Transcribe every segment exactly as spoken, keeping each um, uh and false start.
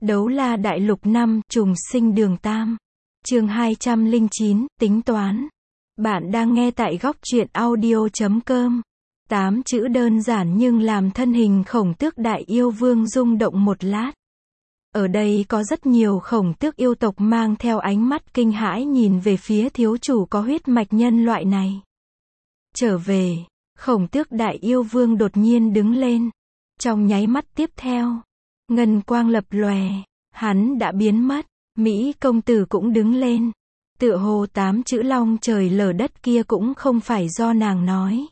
Đấu la đại lục năm, trùng sinh đường Tam. Chương hai trăm lẻ chín, tính toán. Bạn đang nghe tại góc truyện audio chấm com. Tám chữ đơn giản nhưng làm thân hình Khổng Tước đại yêu vương rung động một lát. Ở đây có rất nhiều Khổng Tước yêu tộc mang theo ánh mắt kinh hãi nhìn về phía thiếu chủ có huyết mạch nhân loại này. Trở về, Khổng Tước đại yêu vương đột nhiên đứng lên. Trong nháy mắt tiếp theo, ngân quang lập lòe, hắn đã biến mất. Mỹ công tử cũng đứng lên. Tựa hồ tám chữ long trời lở đất kia cũng không phải do nàng nói.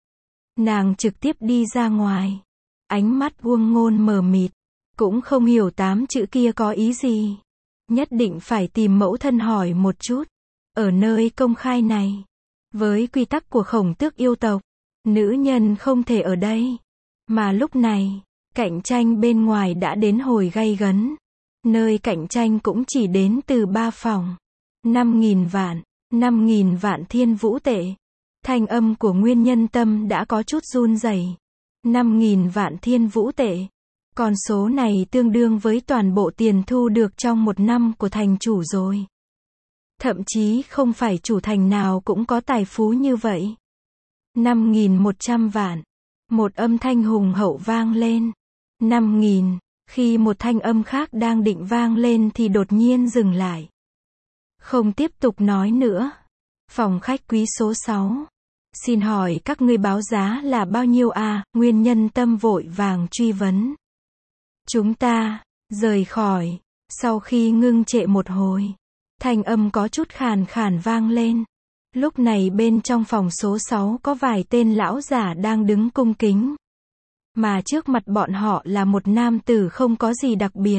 Nàng trực tiếp đi ra ngoài. Ánh mắt Uông Ngôn mờ mịt. Cũng không hiểu tám chữ kia có ý gì. Nhất định phải tìm mẫu thân hỏi một chút. Ở nơi công khai này, với quy tắc của Khổng Tước yêu tộc, nữ nhân không thể ở đây. Mà lúc này, cạnh tranh bên ngoài đã đến hồi gay gấn. Nơi cạnh tranh cũng chỉ đến từ ba phòng. năm nghìn vạn, năm nghìn vạn thiên vũ tệ. Thanh âm của Nguyên Nhân Tâm đã có chút run rẩy. năm nghìn vạn thiên vũ tệ. Con số này tương đương với toàn bộ tiền thu được trong một năm của thành chủ rồi. Thậm chí không phải chủ thành nào cũng có tài phú như vậy. năm nghìn một trăm vạn. Một âm thanh hùng hậu vang lên. năm nghìn. Khi một thanh âm khác đang định vang lên thì đột nhiên dừng lại. Không tiếp tục nói nữa. Phòng khách quý số sáu. Xin hỏi các ngươi báo giá là bao nhiêu à? Nguyên Nhân Tâm vội vàng truy vấn. Chúng ta rời khỏi. Sau khi ngưng trệ một hồi, thanh âm có chút khàn khàn vang lên. Lúc này bên trong phòng số sáu có vài tên lão giả đang đứng cung kính. Mà trước mặt bọn họ là một nam tử không có gì đặc biệt.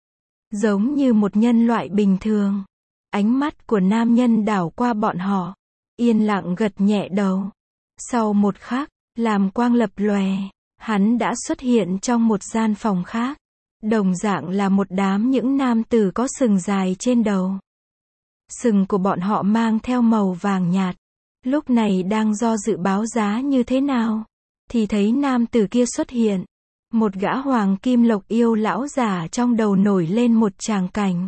Giống như một nhân loại bình thường. Ánh mắt của nam nhân đảo qua bọn họ. Yên lặng gật nhẹ đầu. Sau một khắc, làm quang lập lòe, hắn đã xuất hiện trong một gian phòng khác. Đồng dạng là một đám những nam tử có sừng dài trên đầu. Sừng của bọn họ mang theo màu vàng nhạt. Lúc này đang do dự báo giá như thế nào. Thì thấy nam tử kia xuất hiện. Một gã hoàng kim lộc yêu lão giả trong đầu nổi lên một tràng cảnh.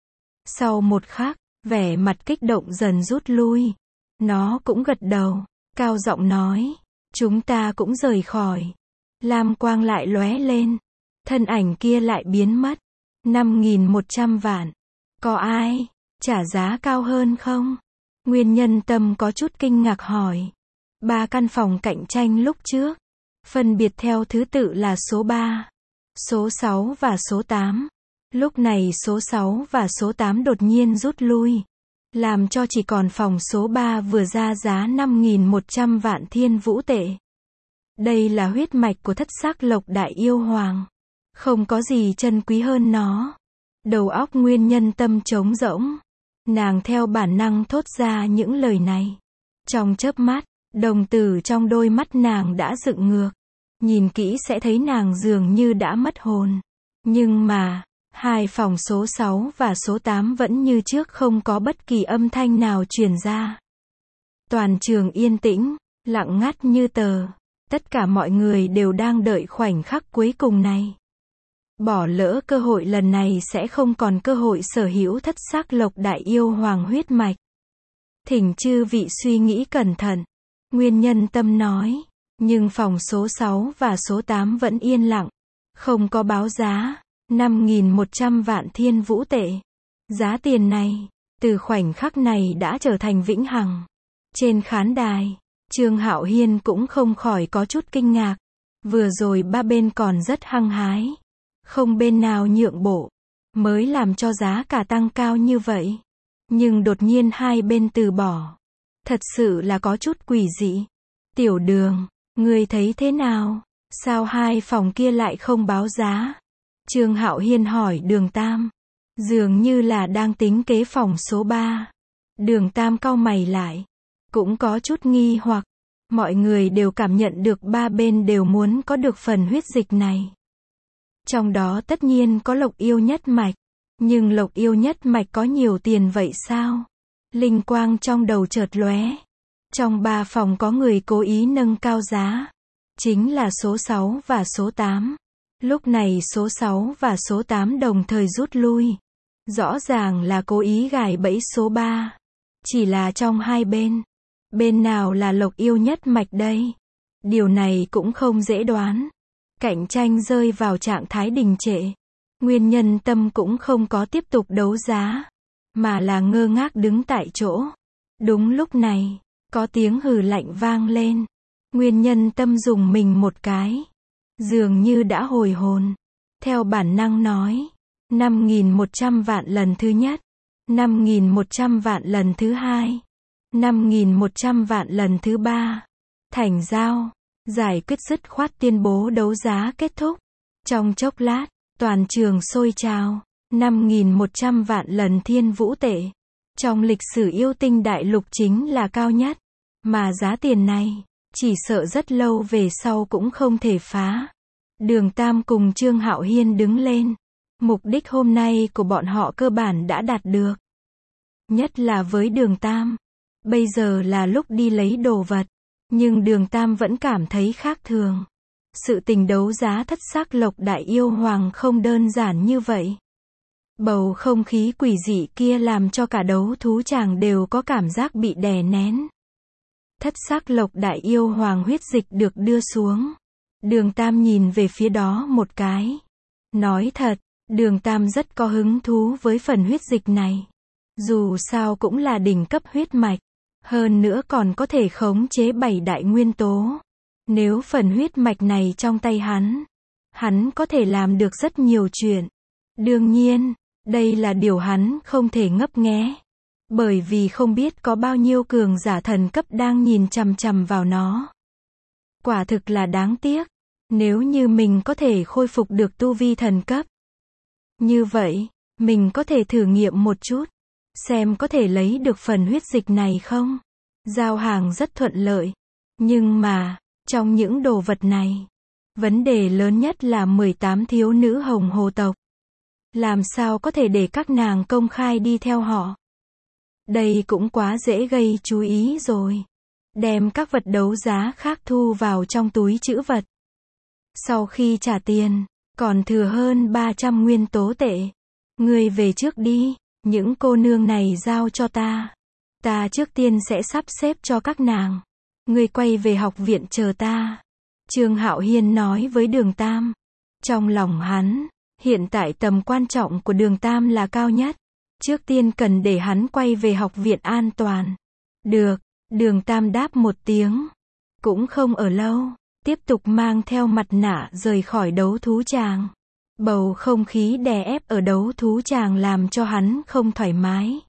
Sau một khắc, vẻ mặt kích động dần rút lui. Nó cũng gật đầu, cao giọng nói. Chúng ta cũng rời khỏi. Lam quang lại lóe lên. Thân ảnh kia lại biến mất. năm nghìn một trăm vạn. Có ai trả giá cao hơn không? Nguyên Nhân Tâm có chút kinh ngạc hỏi. Ba căn phòng cạnh tranh lúc trước, phân biệt theo thứ tự là số ba, số sáu và số tám. Lúc này số sáu và số tám đột nhiên rút lui, làm cho chỉ còn phòng số ba vừa ra giá năm nghìn một trăm vạn thiên vũ tệ. Đây là huyết mạch của thất sắc lộc đại yêu hoàng. Không có gì chân quý hơn nó. Đầu óc Nguyên Nhân Tâm trống rỗng. Nàng theo bản năng thốt ra những lời này. Trong chớp mắt, đồng tử trong đôi mắt nàng đã dựng ngược. Nhìn kỹ sẽ thấy nàng dường như đã mất hồn. Nhưng mà, hai phòng số sáu và số tám vẫn như trước không có bất kỳ âm thanh nào truyền ra. Toàn trường yên tĩnh, lặng ngắt như tờ. Tất cả mọi người đều đang đợi khoảnh khắc cuối cùng này. Bỏ lỡ cơ hội lần này sẽ không còn cơ hội sở hữu thất sắc lộc đại yêu hoàng huyết mạch. Thỉnh chư vị suy nghĩ cẩn thận. Nguyên Nhân Tâm nói. Nhưng phòng số sáu và số tám vẫn yên lặng. Không có báo giá. năm nghìn một trăm vạn thiên vũ tệ. Giá tiền này, từ khoảnh khắc này đã trở thành vĩnh hằng. Trên khán đài, Trương Hạo Hiên cũng không khỏi có chút kinh ngạc. Vừa rồi ba bên còn rất hăng hái. Không bên nào nhượng bộ. Mới làm cho giá cả tăng cao như vậy. Nhưng đột nhiên hai bên từ bỏ. Thật sự là có chút quỷ dị. Tiểu Đường, ngươi thấy thế nào? Sao hai phòng kia lại không báo giá? Trương Hạo Hiên hỏi Đường Tam. Dường như là đang tính kế phòng số ba. Đường Tam cau mày lại. Cũng có chút nghi hoặc. Mọi người đều cảm nhận được ba bên đều muốn có được phần huyết dịch này. Trong đó tất nhiên có lộc yêu nhất mạch. Nhưng lộc yêu nhất mạch có nhiều tiền vậy sao? Linh quang trong đầu chợt lóe. Trong ba phòng có người cố ý nâng cao giá. Chính là số sáu và số tám. Lúc này số sáu và số tám đồng thời rút lui. Rõ ràng là cố ý gài bẫy số ba. Chỉ là trong hai bên, bên nào là Lộc yêu nhất mạch đây? Điều này cũng không dễ đoán. Cạnh tranh rơi vào trạng thái đình trệ. Nguyên Nhân Tâm cũng không có tiếp tục đấu giá, mà là ngơ ngác đứng tại chỗ. Đúng lúc này, có tiếng hừ lạnh vang lên. Nguyên Nhân Tâm dùng mình một cái, dường như đã hồi hồn. Theo bản năng nói, năm nghìn một trăm vạn lần thứ nhất, năm nghìn một trăm vạn lần thứ hai, năm nghìn một trăm vạn lần thứ ba. Thành giao, giải quyết dứt khoát tuyên bố đấu giá kết thúc. Trong chốc lát, toàn trường sôi trào. năm nghìn một trăm vạn lần thiên vũ tệ. Trong lịch sử yêu tinh đại lục chính là cao nhất. Mà giá tiền này, chỉ sợ rất lâu về sau cũng không thể phá. Đường Tam cùng Trương Hạo Hiên đứng lên. Mục đích hôm nay của bọn họ cơ bản đã đạt được. Nhất là với Đường Tam. Bây giờ là lúc đi lấy đồ vật. Nhưng Đường Tam vẫn cảm thấy khác thường. Sự tình đấu giá thất sắc Lộc Đại Yêu Hoàng không đơn giản như vậy. Bầu không khí quỷ dị kia làm cho cả đấu thú chàng đều có cảm giác bị đè nén. Thất sắc Lộc Đại Yêu Hoàng huyết dịch được đưa xuống. Đường Tam nhìn về phía đó một cái. Nói thật, Đường Tam rất có hứng thú với phần huyết dịch này. Dù sao cũng là đỉnh cấp huyết mạch. Hơn nữa còn có thể khống chế bảy đại nguyên tố. Nếu phần huyết mạch này trong tay hắn, hắn có thể làm được rất nhiều chuyện. Đương nhiên, đây là điều hắn không thể ngấp nghé. Bởi vì không biết có bao nhiêu cường giả thần cấp đang nhìn chằm chằm vào nó. Quả thực là đáng tiếc. Nếu như mình có thể khôi phục được tu vi thần cấp. Như vậy, mình có thể thử nghiệm một chút. Xem có thể lấy được phần huyết dịch này không? Giao hàng rất thuận lợi. Nhưng mà, trong những đồ vật này, vấn đề lớn nhất là mười tám thiếu nữ hồng hồ tộc. Làm sao có thể để các nàng công khai đi theo họ? Đây cũng quá dễ gây chú ý rồi. Đem các vật đấu giá khác thu vào trong túi trữ vật. Sau khi trả tiền, còn thừa hơn ba trăm nguyên tố tệ. Ngươi về trước đi, những cô nương này giao cho ta. Ta trước tiên sẽ sắp xếp cho các nàng. Ngươi quay về học viện chờ ta. Trương Hạo Hiên nói với Đường Tam. Trong lòng hắn, hiện tại tầm quan trọng của Đường Tam là cao nhất. Trước tiên cần để hắn quay về học viện an toàn. Được, Đường Tam đáp một tiếng. Cũng không ở lâu, tiếp tục mang theo mặt nạ rời khỏi đấu thú tràng. Bầu không khí đè ép ở đấu thú tràng làm cho hắn không thoải mái.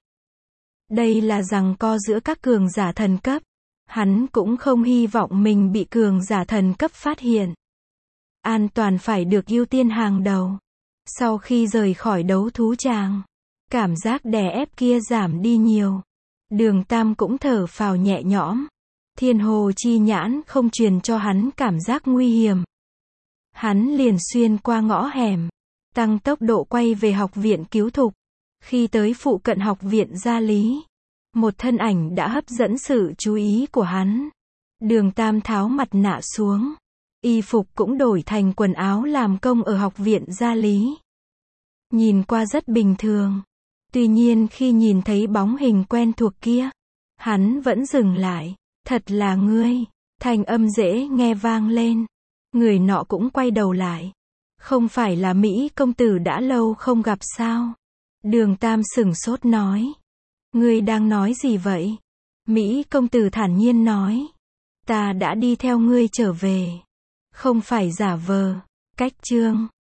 Đây là giằng co giữa các cường giả thần cấp. Hắn cũng không hy vọng mình bị cường giả thần cấp phát hiện. An toàn phải được ưu tiên hàng đầu. Sau khi rời khỏi đấu thú tràng, cảm giác đè ép kia giảm đi nhiều. Đường Tam cũng thở phào nhẹ nhõm. Thiên hồ chi nhãn không truyền cho hắn cảm giác nguy hiểm. Hắn liền xuyên qua ngõ hẻm, tăng tốc độ quay về học viện cứu thục. Khi tới phụ cận học viện gia lý, một thân ảnh đã hấp dẫn sự chú ý của hắn. Đường Tam tháo mặt nạ xuống. Y phục cũng đổi thành quần áo làm công ở học viện gia lý. Nhìn qua rất bình thường. Tuy nhiên khi nhìn thấy bóng hình quen thuộc kia, hắn vẫn dừng lại. Thật là ngươi. Thanh âm dễ nghe vang lên. Người nọ cũng quay đầu lại. Không phải là Mỹ công tử đã lâu không gặp sao? Đường Tam sửng sốt nói. Ngươi đang nói gì vậy? Mỹ công tử thản nhiên nói. Ta đã đi theo ngươi trở về. Không phải giả vờ. Cách chương